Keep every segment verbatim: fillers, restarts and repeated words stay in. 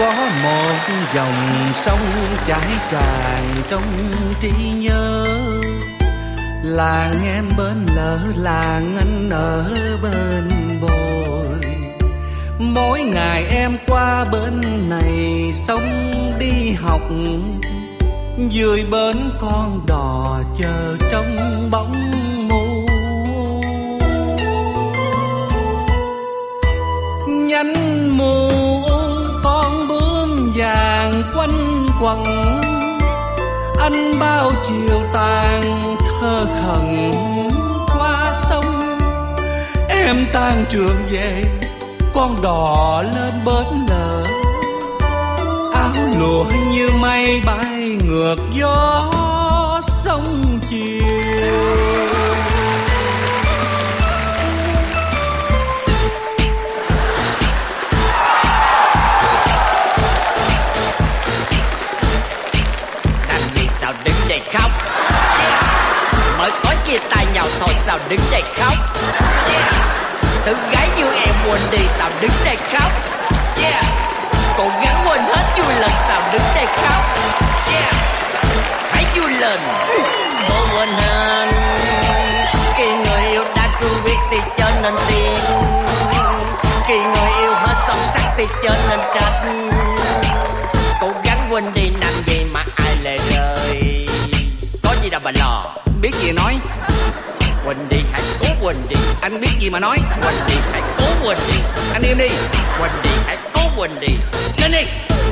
có một dòng sông chảy tràn trong trí nhớ. Làng em bên lỡ, làng anh ở bên bồi. Mỗi ngày em qua bên này sông đi học, dưới bến con đò chờ trong bóng mù. Nhánh mù con bướm vàng quanh quẩn, anh bao chiều tàn thơ khẩn qua sông. Em tan trường về, con đò lên bến lỡ, áo lụa như mây bay ngược gió sông chiều. Đứng đây khóc, yeah. Mới có chia tay nhau thôi sao đứng đây khóc, yeah. Tự gái như em buồn đi sao đứng đây khóc, yeah. Cố gắng quên hết vui lần sao đứng đây khóc, yeah. Hãy vui lên, cố quên hết. Khi người yêu đã cứ biết thì trở nên tiền, khi người yêu hết song sắc thì trở nên trách. Cố gắng quên đi làm gì mà ai lệ rơi. Có gì đâu mà lo, biết gì nói. Quên đi, hãy cố quên đi. Anh biết gì mà nói. Quên đi, hãy cố quên đi. Anh im đi. Quên đi, hãy cố quên đi. Lên đi.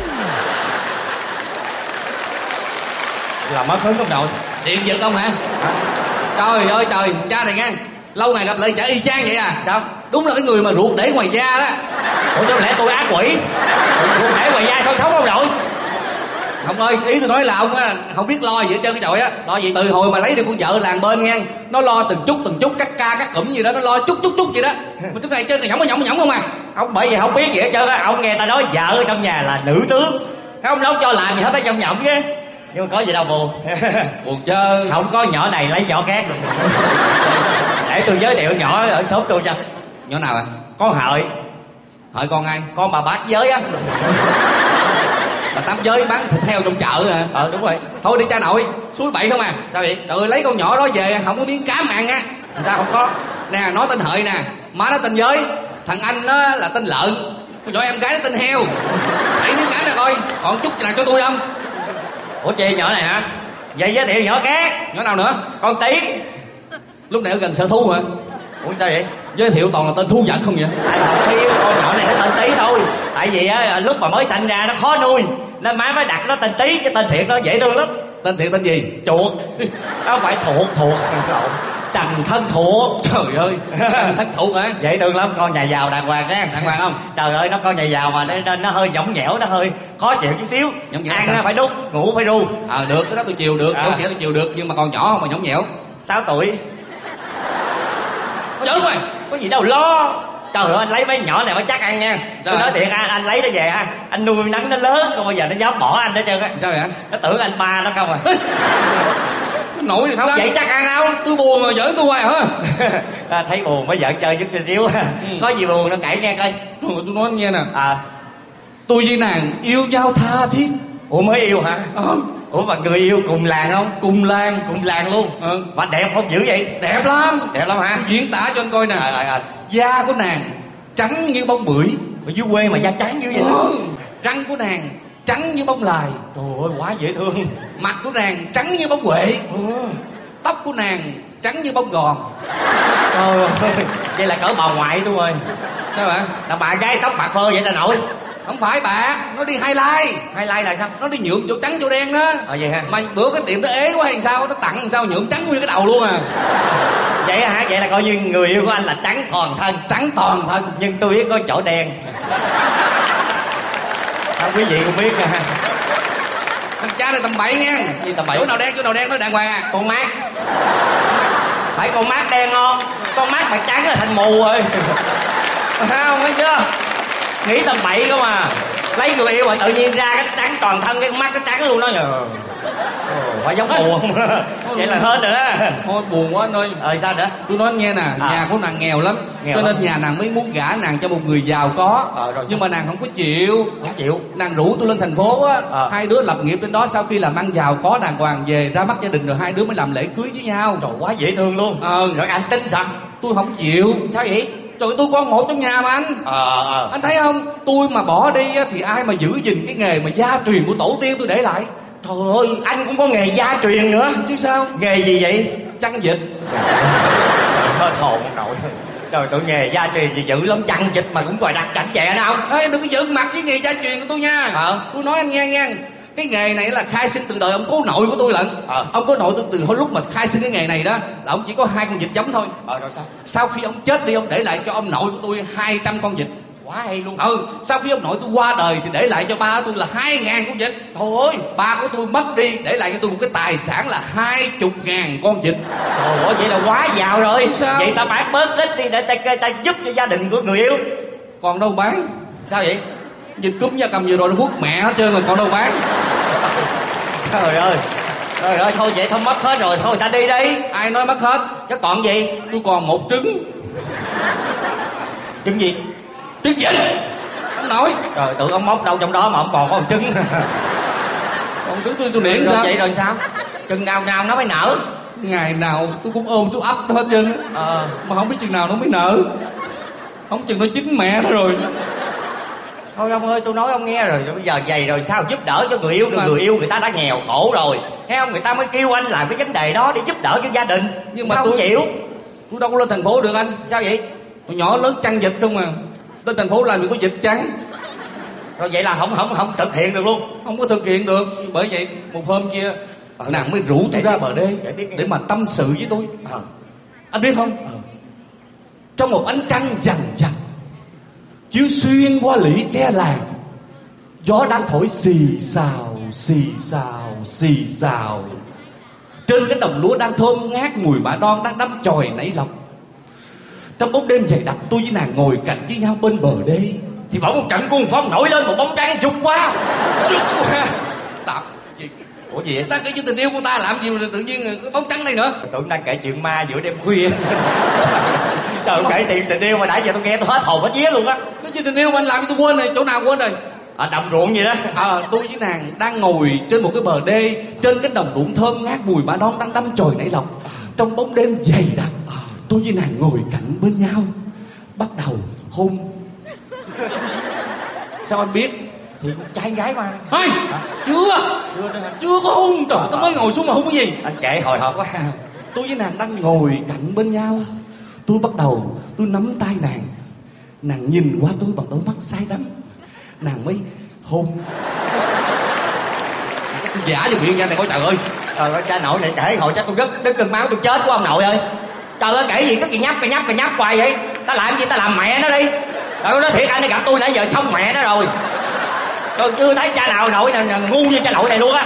Làm mất hứng không nội? Điện giật ông hả? Hả? Trời ơi trời, cha này nghe. Lâu ngày gặp lại chả y chang vậy à? Sao? Đúng là cái người mà ruột để ngoài da đó. Ủa chứ lẽ tôi ác quỷ? Ruột để ngoài da sao sống không nội? Không ơi, ý tôi nói là ông á không biết lo gì hết trơn cái chọi á. Lo gì? Từ hồi mà lấy được con vợ làng bên nghe, nó lo từng chút từng chút, cắt ca cắt cụm gì đó, nó lo chút chút chút gì đó. Mà chút này chơi này nhõng mà nhõng mà nhõng không à. Ông bởi vì không biết gì hết trơn á, ông nghe ta nói vợ ở trong nhà là nữ tướng, ông đâu cho làm gì hết, phải trong nhõng chứ. Nhưng mà có gì đâu buồn. Buồn chơi. Không có nhỏ này lấy nhỏ khác. Để tôi giới thiệu nhỏ ở xóm tôi cho. Nhỏ nào à? Con Hợi. Hợi con ai? Con bà bác giới á. Bà tám giới bán thịt heo trong chợ à? Ờ đúng rồi. Thôi đi cha nội, suối bậy không à. Sao vậy? Trời ơi, lấy con nhỏ đó về không có miếng cá mặn á. Sao không có? Nè, nói tên Hợi nè, má nó tên Giới, thằng anh nó là tên Lợn, con nhỏ em gái nó tên Heo. Hãy miếng cá ra coi, còn chút nào cho tôi không? Ủa chị nhỏ này hả? Vậy giới thiệu nhỏ khác. Nhỏ nào nữa? Con Tiến. Lúc này ở gần sở thú hả? Ủa sao vậy? Giới thiệu toàn là tên thú vật không vậy? Tại không thiếu con nhỏ này nó tên Tí thôi. Tại vì á lúc mà mới sanh ra nó khó nuôi nên má mới đặt nó tên Tí, cái tên thiệt nó dễ thương lắm. Tên thiệt tên gì? Chuột. Nó phải thuộc thuộc Trần Thân Thuộc. Trời ơi, Trần Thân Thuộc hả? Dễ thương lắm, con nhà giàu đàng hoàng á. Đàng hoàng không? Trời ơi, nó con nhà giàu mà nên nó hơi nhõng nhẽo, nó hơi khó chịu chút xíu. Nhõng nhẽo ăn sao? phải đút, ngủ phải ru. Ờ à, được, cái đó tôi chiều được, à. Nhõng nhẽo tôi chiều được, nhưng mà còn nhỏ không mà nhõng nhẽo. Sáu tuổi. Chớ rồi. Có gì đâu lo. Trời ơi, anh lấy mấy nhỏ này mới chắc ăn nha. Tôi nói thiệt anh, anh lấy nó về anh, anh nuôi nắng nó lớn, không bao giờ nó dám bỏ anh hết trơn á. Sao vậy anh? Nó tưởng anh ba nó không à. Nổi thì không đó. vậy chắc ăn không? Tôi buồn mà giỡn tôi hoài hả? À, thấy buồn mới giỡn chơi giúp cho xíu. Ừ. Có gì buồn nó kể nghe coi. Tôi nói nghe nè. À. Tôi với nàng yêu nhau tha thiết. Ủa mới yêu hả? Ờ. Ủa mà người yêu cùng làng không? Cùng làng. Cùng làng luôn. Ừ. Mà đẹp không dữ vậy? Đẹp lắm. Đẹp lắm hả? Tôi diễn tả cho anh coi nè. À, à, à. Da của nàng trắng như bông bưởi. Ở dưới quê mà da trắng dữ vậy? Ừ. Răng của nàng trắng như bông lài. Trời ơi quá dễ thương. Mặt của nàng trắng như bông huệ. Ừ. Tóc của nàng trắng như bông gòn. Trời ơi, vậy là cỡ bà ngoại tôi rồi. Sao vậy? Là bà gái tóc bạc phơ vậy ta nội. Không phải bà, nó đi highlight. Highlight là sao? Nó đi nhuộm chỗ trắng chỗ đen đó. Ờ vậy hả? Mà bữa cái tiệm nó ế quá hay sao, nó tặng sao nhuộm trắng nguyên cái đầu luôn à. Vậy hả? Vậy là coi như người yêu của anh là trắng toàn thân. Trắng toàn thân. Nhưng tôi biết có chỗ đen. Sao quý vị cũng biết à? Thằng cha này tầm bậy nha. Gì tầm bậy? Chỗ nào đen chỗ nào đen nói đàng hoàng à. Con mát. Phải con mát đen không? Con mát mà trắng là thành mù rồi. Không thấy chưa? Nghĩ tầm bậy không à. Lấy người yêu mà tự nhiên ra cái trắng toàn thân, cái mắt cái trắng luôn đó nhờ. phải giống mù không? Vậy là hết rồi đó. Thôi buồn quá anh ơi. Ờ sao nữa? Tôi nói anh nghe nè, à. nhà của nàng nghèo lắm, nghèo cho lắm. nên nhà nàng mới muốn gả nàng cho một người giàu có. Ờ, rồi nhưng sao? mà nàng không có chịu. Không chịu. Nàng rủ tôi lên thành phố á, à. hai đứa lập nghiệp trên đó, sau khi làm ăn giàu có đàng hoàng về ra mắt gia đình rồi hai đứa mới làm lễ cưới với nhau. Trời, quá dễ thương luôn. Ờ. Rồi anh tính sao? Tôi không chịu. Sao vậy? Trời ơi, tôi con một trong nhà mà anh. Ờ ờ Anh thấy không, tôi mà bỏ đi á, thì ai mà giữ gìn cái nghề mà gia truyền của tổ tiên tôi để lại. Trời ơi, anh cũng có nghề gia truyền nữa Chứ sao? Nghề gì vậy? Chăn vịt. Hết hồn ông nội. Trời, tụi nghề gia truyền gì dữ lắm, chăn vịt mà cũng gọi đặt chảnh chẹ đó không? Ê, em đừng có giận mặt với nghề gia truyền của tôi nha. Ờ. Tôi nói anh nghe nha, cái nghề này là khai sinh từ đời ông cố nội của tôi lận. Ờ. Ông cố nội tôi từ hồi lúc mà khai sinh cái nghề này đó là ông chỉ có hai con vịt giống thôi. Ờ rồi sao? Sau khi ông chết đi, ông để lại cho ông nội của tôi hai trăm con vịt. Quá hay luôn. Ừ, sau khi ông nội tôi qua đời thì để lại cho ba tôi là hai ngàn con vịt. Trời ơi, Ba của tôi mất đi để lại cho tôi một cái tài sản là hai chục ngàn con vịt. trời ơi, vậy là quá giàu rồi. Sao? Vậy ta bán bớt ít đi để ta, ta giúp cho gia đình của người yêu. Còn đâu bán. Sao vậy? Vịt cúm gia cầm vừa rồi nó vuốt mẹ hết trơn rồi, còn đâu bán. Trời ơi, trời ơi, thôi vậy thôi mất hết rồi, thôi ta đi đi. Ai nói mất hết? Chứ còn gì? Tôi còn một trứng. Trứng gì? Trứng vịt. Anh nói. Trời, tưởng ông móc đâu trong đó mà ông còn có một trứng. Còn trứng tôi tôi niệm Rồi sao? vậy rồi sao? Chừng nào nào nó mới nở? Ngày nào tôi cũng ôm tôi ấp nó hết trơn á. Ờ. Mà không biết chừng nào nó mới nở. Không chừng nó chín mẹ nó rồi. Thôi ông ơi, tôi nói ông nghe rồi, bây giờ vậy rồi sao giúp đỡ cho người yêu được? Mà- Người yêu người ta đã nghèo khổ rồi, thấy không? Người ta mới kêu anh làm cái vấn đề đó để giúp đỡ cho gia đình. Nhưng mà sao tôi- không chịu? Tôi đâu có lên thành phố được anh. Sao vậy? Tôi nhỏ lớn chăn vịt không à. Lên thành phố làm gì có vịt chăn. Rồi vậy là không không không thực hiện được luôn. Không có thực hiện được. Bởi vậy một hôm kia Ờ, nàng mới rủ tôi để ra biết- bờ đê để biết nghe. để mà tâm sự với tôi. Ờ. Anh biết không, Ờ. trong một ánh trăng dằn dặt chiếu xuyên qua lũy tre làng, gió đang thổi xì xào xì xào xì xào, trên cái đồng lúa đang thơm ngát mùi mã đon đang đâm chồi nảy lọc. Trong bóng đêm dày đặc, tôi với nàng ngồi cạnh với nhau bên bờ đê. Thì bỗng một trận cuồng phong nổi lên, một bóng trắng chụp qua. Chúc quá đạp gì. Ủa gì vậy? Ta kể cho tình yêu của ta làm gì mà tự nhiên cái bóng trắng này nữa. Tưởng đang kể chuyện ma giữa đêm khuya. Trời, kể chuyện tình yêu mà nãy giờ tôi nghe tôi hết hồn hết vía luôn á. Cái chuyện tình yêu mà anh làm cho tôi quên rồi, chỗ nào quên rồi. Ở đồng ruộng gì đó. Ờ, tôi với nàng đang ngồi trên một cái bờ đê, trên cái đồng ruộng thơm ngát mùi mã đon đang đâm chồi nảy lọc. Trong bóng đêm dày đặc, tôi với nàng ngồi cạnh bên nhau, bắt đầu hôn. Sao anh biết? Thì trai gái mà. Thôi, Hả? chưa Chưa đó hả? chưa có hôn. Trời, tôi mới ngồi xuống mà hôn cái gì. Anh kể hồi hộp quá. Tôi với nàng đang ngồi cạnh bên nhau, tôi bắt đầu tôi nắm tay nàng. Nàng nhìn qua tôi bằng đôi mắt say đắm, nàng mới hôn. Tôi giả cho miệng ra này coi, trời ơi. Trời ơi, cha nội này kể hồi chắc tôi rất đứt cơn máu tôi chết của ông nội ơi. Trời ơi, kể gì cứ kỳ nhắp kỳ nhắp kỳ nhắp hoài vậy? Ta làm gì ta làm mẹ nó đi. Trời ơi, nói thiệt anh ấy gặp tôi nãy giờ xong mẹ nó rồi. Tôi chưa thấy cha nào nội nào ngu như cha nội này luôn á.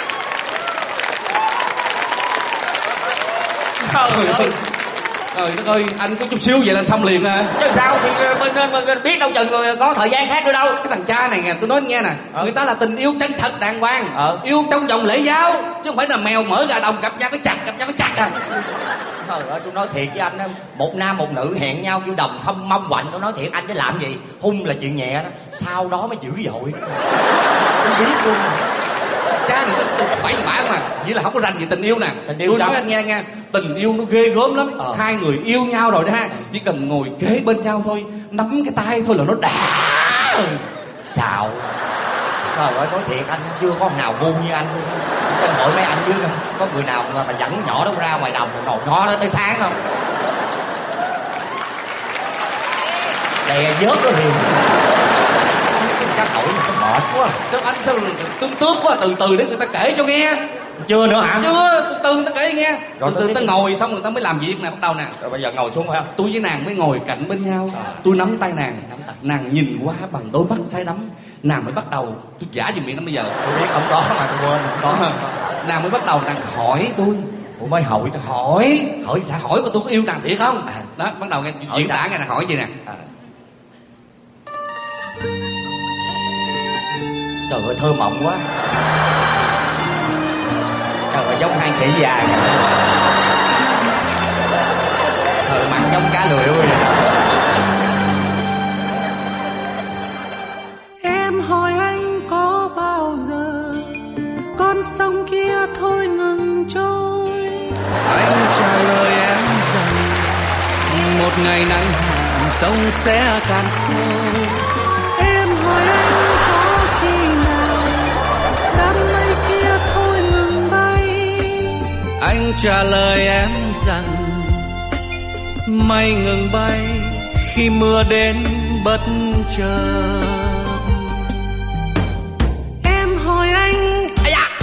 Trời ơi. Trời đất ơi, anh có chút xíu vậy là xong liền à. Chứ sao thì bên, bên, bên biết đâu chừng có thời gian khác nữa đâu. Cái thằng cha này nè, tôi nói nghe nè, Ờ. người ta là tình yêu chân thật đàng hoàng, Ờ. yêu trong vòng lễ giáo, chứ không phải là mèo mở gà đồng gặp nhau cái chặt gặp nhau cái chặt à. Trời ơi, tôi nói thiệt với anh á, một nam một nữ hẹn nhau vô đồng thăm mong quạnh, tôi nói thiệt anh chứ làm gì. Hung là chuyện nhẹ đó, sau đó mới dữ dội. Tôi biết luôn. Cha này sao bảy bả mà, vậy là không có rành gì tình yêu nè. Tình yêu Tôi sao? nói anh nghe nha, tình yêu nó ghê gớm lắm. Ờ. Hai người yêu nhau rồi đó ha, chỉ cần ngồi kế bên nhau thôi, nắm cái tay thôi là nó đã. Xạo. Trời ơi, nói thiệt anh chưa có nào ngu như anh luôn. Trên hội mấy anh dưới có người nào mà phải dẫn nhỏ đó ra ngoài đồng rồi ngồi ngó đó tới sáng không? Đè vớt nó hiền. Chắc nổi nó mệt quá. Sao anh sao tương tước quá, từ từ để người ta kể cho nghe. Chưa nữa hả? Chưa, từ từ người ta kể nghe. Rồi, Từ từ tôi ta biết. ngồi xong người ta mới làm việc nè, bắt đầu nè. Rồi bây giờ ngồi xuống phải không? Tôi với nàng mới ngồi cạnh bên nhau. À. Tôi nắm tay nàng, Nắm tay. nàng nhìn qua bằng đôi mắt say đắm. Nàng mới bắt đầu, tôi giả về miệng anh bây giờ. Tôi biết không có mà tôi quên không có. Nàng mới bắt đầu nàng hỏi tôi. Ủa mới hỏi cho Hỏi hỏi sao? hỏi của tôi có yêu nàng thiệt không? À. Đó, bắt đầu nghe Hỏi diễn sao? tả nghe nàng hỏi gì nè. À. Trời ơi, thơ mộng quá. Trời ơi, giống hai khỉ già. Thời mặt giống cá lười luôn. Em hỏi anh có bao giờ con sông kia thôi ngừng trôi? Anh trả lời em rằng một ngày nắng hạn sông sẽ cạn khô. Em hỏi anh có khi nào đám mây kia thôi ngừng bay? Anh trả lời em rằng mây ngừng bay khi mưa đến bất chợt. Em hỏi anh Ây da.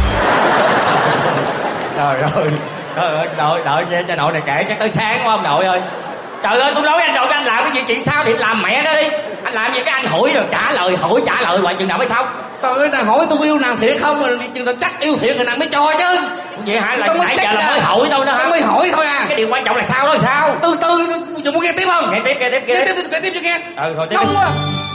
Trời ơi, trời ơi, đợi đợi cho, cho nội này kể cho tới sáng quá ông nội ơi. Trời ơi, tôi nói anh rồi, anh làm cái gì chuyện sao thì làm mẹ đó đi. Anh làm gì cái anh hỏi rồi trả lời, hỏi trả lời hoài chừng nào mới xong. Trời ơi, nàng hỏi tôi yêu nàng thiệt không mà chừng nào chắc yêu thiệt thì nàng mới cho chứ. Vậy hả? Là nãy giờ là mới hỏi tôi đó hả? Mới hỏi thôi à. Cái điều quan trọng là sao đó sao? Từ từ, giờ muốn nghe tiếp không? Nghe tiếp, nghe tiếp, nghe tiếp, nghe tiếp cho nghe. Ừ, rồi tiếp. Lâu quá.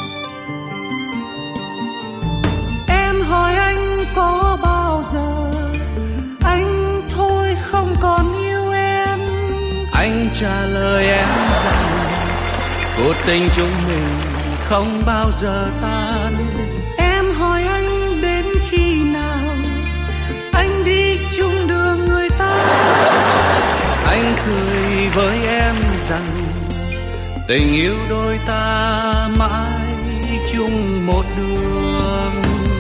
Em hỏi anh có bao giờ anh thôi không còn yêu em? Anh trả lời em rằng cuộc tình chúng mình không bao giờ tan. Em hỏi anh đến khi nào anh đi chung đường người ta? Anh cười với em rằng tình yêu đôi ta mãi chung một đường.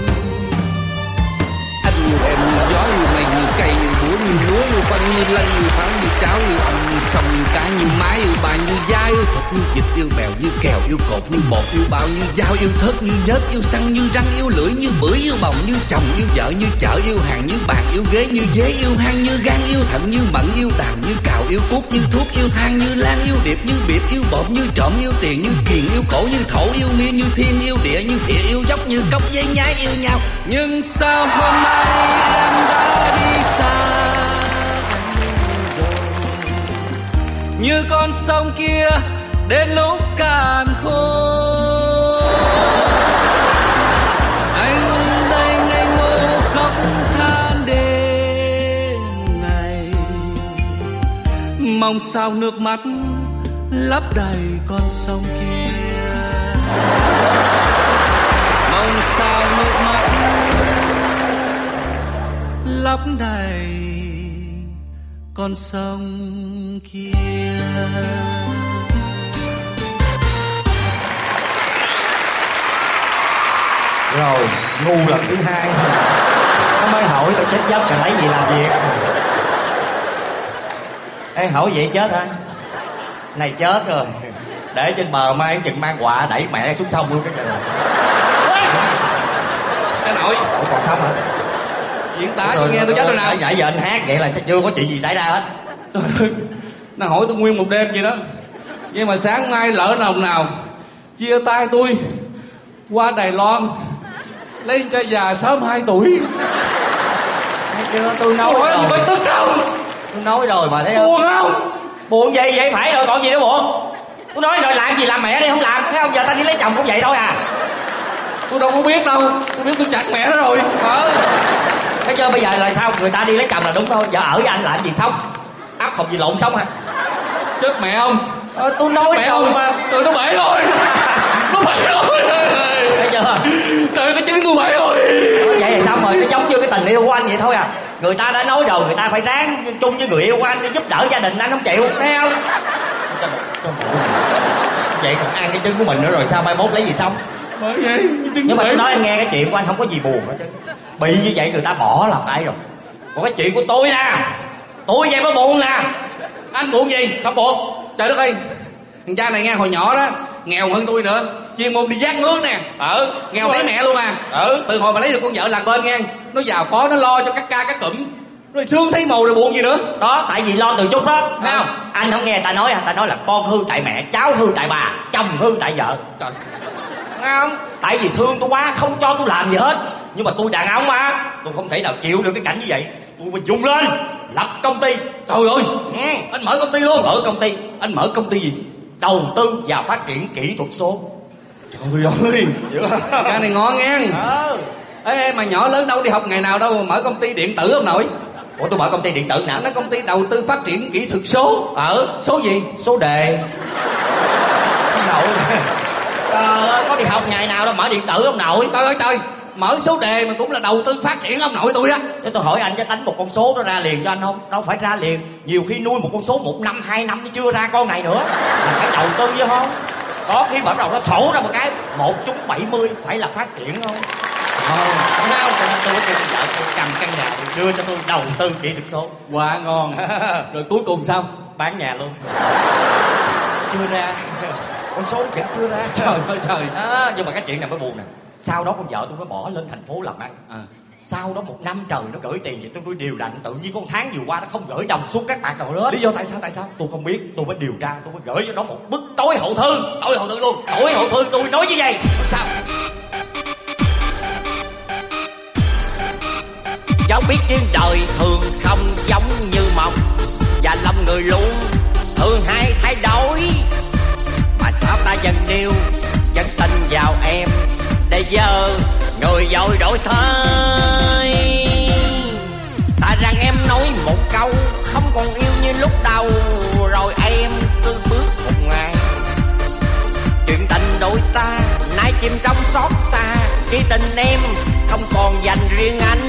Anh yêu em như gió, yêu mây, như cây, như búa, như lúa, như phân, như lân, như pháo, như cháo, như ong, như sông, như cá, như mái, yêu bà, như da, yêu thịt, như vịt, yêu bèo, như kèo, yêu cột, như bột, yêu bao, như dao, yêu thớt, như nhớt, yêu xăng, như răng, yêu lưỡi, như bưởi, yêu bồng, như chồng, yêu vợ, như chợ, yêu hàng, như bàn, yêu ghế, như dế, yêu hang, như gan, yêu thận, như mận, yêu đàm, như cào, yêu cuốc, như thuốc, yêu than, như lan, yêu điệp, như biệt, yêu bột, như trộm, yêu tiền, như kiền, yêu cổ, như thổ, yêu nghiêng, như thiên, yêu địa, như phịa, yêu dốc, như cốc, dây nhái, yêu nhau. Nhưng sao hôm nay em đã đi xa anh rồi, như con sông kia đến lúc cạn khô. Anh đây ngây ngô khóc than đêm ngày, mong sao nước mắt lấp đầy con sông kia, mong sao nước mắt lấp đầy con sông kia. Rồi, ngu lần thứ hai. Nó mới hỏi tao chết giấc rồi lấy gì làm việc. Ê, hỏi vậy chết hả? Này chết rồi. Để trên bờ mai chừng mang quạ đẩy mẹ xuống sông luôn cái trời. Cái nội. Ủa còn sống hả? Diễn tả cho nghe tôi chết rồi nào. Nãy giờ anh hát vậy là chưa có chuyện gì xảy ra hết. Trời ơi, nó hỏi tôi nguyên một đêm vậy đó. Nhưng mà sáng mai lỡ nào nào chia tay tôi qua Đài Loan lấy cho già sớm hai tuổi. Thấy chưa, tôi nói rồi. Tôi tức không? Tôi nói rồi mà thấy không? Buồn không? Buồn gì vậy phải rồi, còn gì nữa buồn? Tôi nói rồi làm gì làm mẹ đi không làm. Thấy không, giờ ta đi lấy chồng cũng vậy thôi à. Tôi đâu có biết đâu. Tôi biết tôi chặt mẹ nó rồi. Ờ. Thấy chưa, bây giờ là sao? Người ta đi lấy chồng là đúng thôi. Giờ ở với anh làm gì sống? Áp không gì lộn sống hả? Chết mẹ không? Ờ, tôi nói mẹ rồi không? mà. Trời, nó bể rồi. Nó bể rồi. Thấy chưa? Trời, cái chân tôi bể rồi. Vậy là xong rồi, nó giống như cái tình yêu của anh vậy thôi à. Người ta đã nói rồi, người ta phải ráng chung với người yêu của anh để giúp đỡ gia đình, anh không chịu, thấy không? Vậy còn ăn cái trứng của mình nữa rồi sao mai mốt lấy gì xong? Bởi vậy. Nhưng mà tôi nói anh nghe cái chuyện của anh không có gì buồn hết chứ. Bị như vậy người ta bỏ là phải rồi. Còn cái chuyện của tôi nè, tôi vậy mới buồn nè. Anh buồn gì? Sao buồn? Trời đất ơi, thằng cha này nghe hồi nhỏ đó nghèo hơn tôi nữa, chuyên môn đi vác nước nè. Ừ, nghèo thấy mẹ luôn à. Ừ, từ hồi mà lấy được con vợ làng bên nghe, nó giàu có, nó lo cho các ca các cụm, rồi xương thấy màu rồi buồn gì nữa. Đó, tại vì lo từ chút đó, thấy không? Anh không nghe người ta nói à, ta nói là con hư tại mẹ, cháu hư tại bà, chồng hư tại vợ. Trời, thấy không? Tại vì thương tôi quá, không cho tôi làm gì hết. Nhưng mà tôi đàn ông mà, tôi không thể nào chịu được cái cảnh như vậy. Tôi mới dùng lên lập công ty. Trời ơi, ừ. Anh mở công ty luôn. Mở công ty. Anh mở công ty gì? Đầu tư và phát triển kỹ thuật số. Trời ơi, cái này ngon nghe. Ừ. Ê, mà nhỏ lớn đâu đi học ngày nào đâu mà mở công ty điện tử không nội? Ủa tôi mở công ty điện tử nào? Nó công ty đầu tư phát triển kỹ thuật số. Ở số gì? Số đề. Ông nội. Ờ, có đi học ngày nào đâu mở điện tử ông nội. Trời ơi trời, mở số đề mà cũng là đầu tư phát triển ông nội tôi đó. Thế tôi hỏi anh, cho đánh một con số nó ra liền cho anh không? Đâu phải ra liền, nhiều khi nuôi một con số một năm hai năm nó chưa ra con này nữa, là phải đầu tư chứ không? Có khi bắt đầu nó sổ ra một cái một chấm bảy mươi phải là phát triển không? Ờ, sao cho nên tôi kêu vợ tôi cầm căn nhà tôi đưa cho tôi đầu tư kỹ thuật số. Quá ngon. Rồi cuối cùng sao? Bán nhà luôn. Chưa ra. Con số vẫn chưa ra. Trời ơi trời. À, nhưng mà cái chuyện này mới buồn nè. Sau đó con vợ tôi mới bỏ lên thành phố làm ăn. À. Sau đó một năm trời nó gửi tiền vậy tôi tôi điều đặn, tự nhiên con tháng vừa qua nó không gửi đồng xuống các bạn nào hết. Lý do tại sao? Tại sao? Tôi không biết, tôi mới điều tra, tôi mới gửi cho nó một bức tối hậu thư. Tối hậu thư luôn. Tối hậu thư tôi nói như vậy. Sao? Cháu biết trên đời thường không giống như mộng, và lòng người luôn thường hay thay đổi, mà sao ta vẫn yêu vẫn tin vào em, để giờ người vội đổi thay. Tại rằng em nói một câu không còn yêu như lúc đầu, rồi em cứ bước một ngày chuyện tình đôi ta nay chìm trong xót xa, khi tình em không còn dành riêng anh.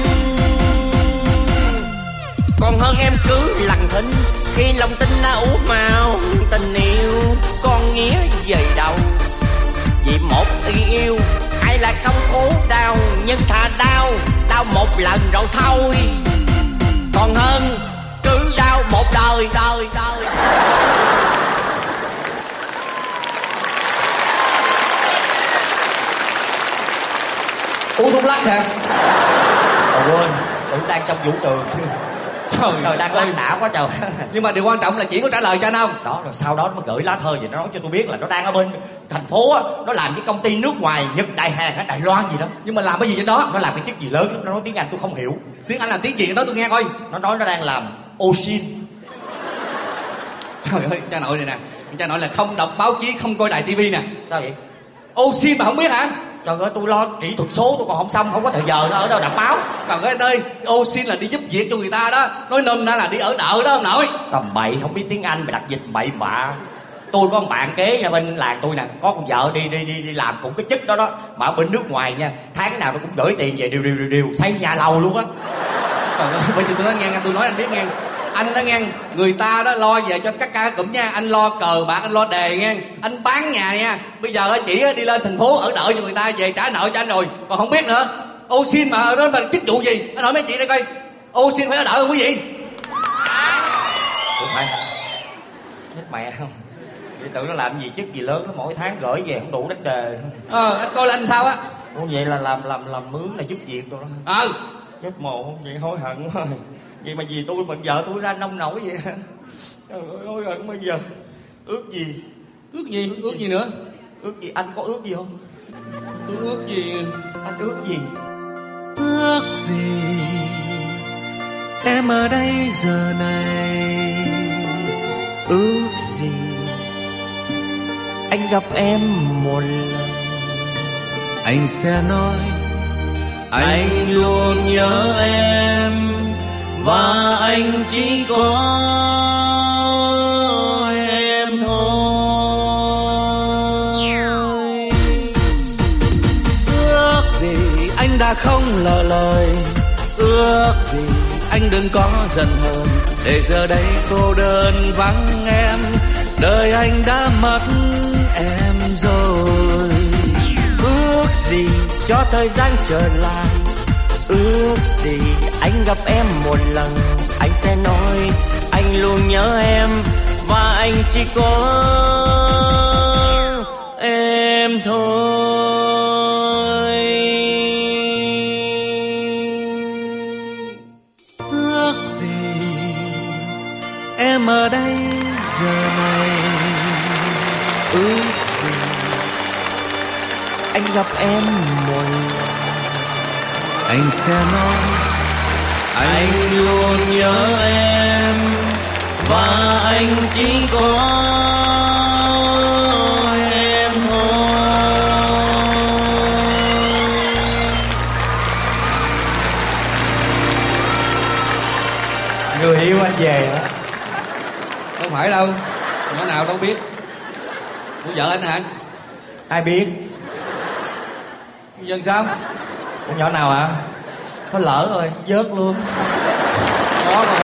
Còn hơn em cứ lặng thinh khi lòng tin đã ủ màu, tình yêu con nghĩa về đâu, vì một ý yêu ai lại không khổ đau, nhưng thà đau đau một lần rồi thôi, còn hơn cứ đau một đời đời đời. Uống thuốc lắc hả? Ồ quên, tưởng đang trong vũ trường. Trời ơi, đang lắc đảo quá trời. Nhưng mà điều quan trọng là chỉ có trả lời cho anh không? Đó, rồi sau đó nó gửi lá thơ vậy, nó nói cho tôi biết là nó đang ở bên thành phố á, nó làm với công ty nước ngoài, Nhật, Đại Hàn, ở Đài Loan gì đó. Nhưng mà làm cái gì trên đó? Nó làm cái chức gì lớn lắm, nó nói tiếng Anh tôi không hiểu. Tiếng Anh làm tiếng gì đó tôi nghe coi. Nó nói nó đang làm Ocean. Trời ơi, cha nội này nè, cha nội là không đọc báo chí, không coi đài tivi nè. Sao vậy? Ocean mà không biết hả? Trời ơi, tôi lo kỹ thuật số tôi còn không xong, không có thời giờ nó ở đâu đọc báo. Trời ơi ơi, Ocean là đi giúp việc cho người ta đó, nói nôm na là đi ở đợ đó ông nội. Tầm bậy, không biết tiếng Anh mà đặt dịch bậy bạ. Tôi có một bạn kế nhà bên làng tôi nè, có con vợ đi đi đi đi làm cũng cái chức đó đó, mà ở bên nước ngoài nha, tháng nào nó cũng gửi tiền về đều đều đều, đều xây nhà lầu luôn á. Trời ơi, bây giờ tôi nói nghe, tôi nói anh biết nghe. Anh đó nghe, người ta đó lo về cho các ca cụm nha, anh lo cờ bạc, anh lo đề nghe, anh bán nhà nha. Bây giờ chỉ đi lên thành phố ở đợi cho người ta về trả nợ cho anh rồi, còn không biết nữa. Ocean mà ở đó mà chức vụ gì? Anh hỏi mấy chị đây coi, Ocean phải ở đợi không quý vị? Ủa phải hả? Chết mẹ không? Vậy tự nó làm gì chức gì lớn, nó mỗi tháng gửi về không đủ đánh đề. Ờ, anh coi là anh sao á? Ủa vậy là làm làm làm mướn là giúp việc rồi đó. Ờ. Chết mồ, vậy hối hận quá. Vậy mà vì tôi mà vợ tôi ra nông nổi vậy. Trời ơi, hối hận bây giờ. Ước gì? Ước gì? Ước gì nữa? Ước gì? Anh có ước gì không? Tôi ước gì? Anh ước gì? Ước gì em ở đây giờ này, ước gì Anh gặp em một lần, anh sẽ nói anh, anh luôn nhớ em, và anh chỉ có em thôi. ước gì anh đã không lỡ lời, ước gì anh đừng có giận hờn, để giờ đây cô đơn vắng em, đời anh đã mất em rồi. Ước gì cho thời gian trở lại, ước gì anh gặp em một lần, anh sẽ nói anh luôn nhớ em, và anh chỉ có em thôi. Ước gì em ở đây giờ này, Ước gì anh gặp em một lần, anh sẽ nói anh, anh luôn nhớ em, và anh chỉ có em thôi. người yêu anh về hả? Không phải đâu, nhỏ nào đâu biết. Của vợ anh hả? Ai biết? Dân sao? Con nhỏ nào hả? Thôi lỡ rồi, vớt luôn. Có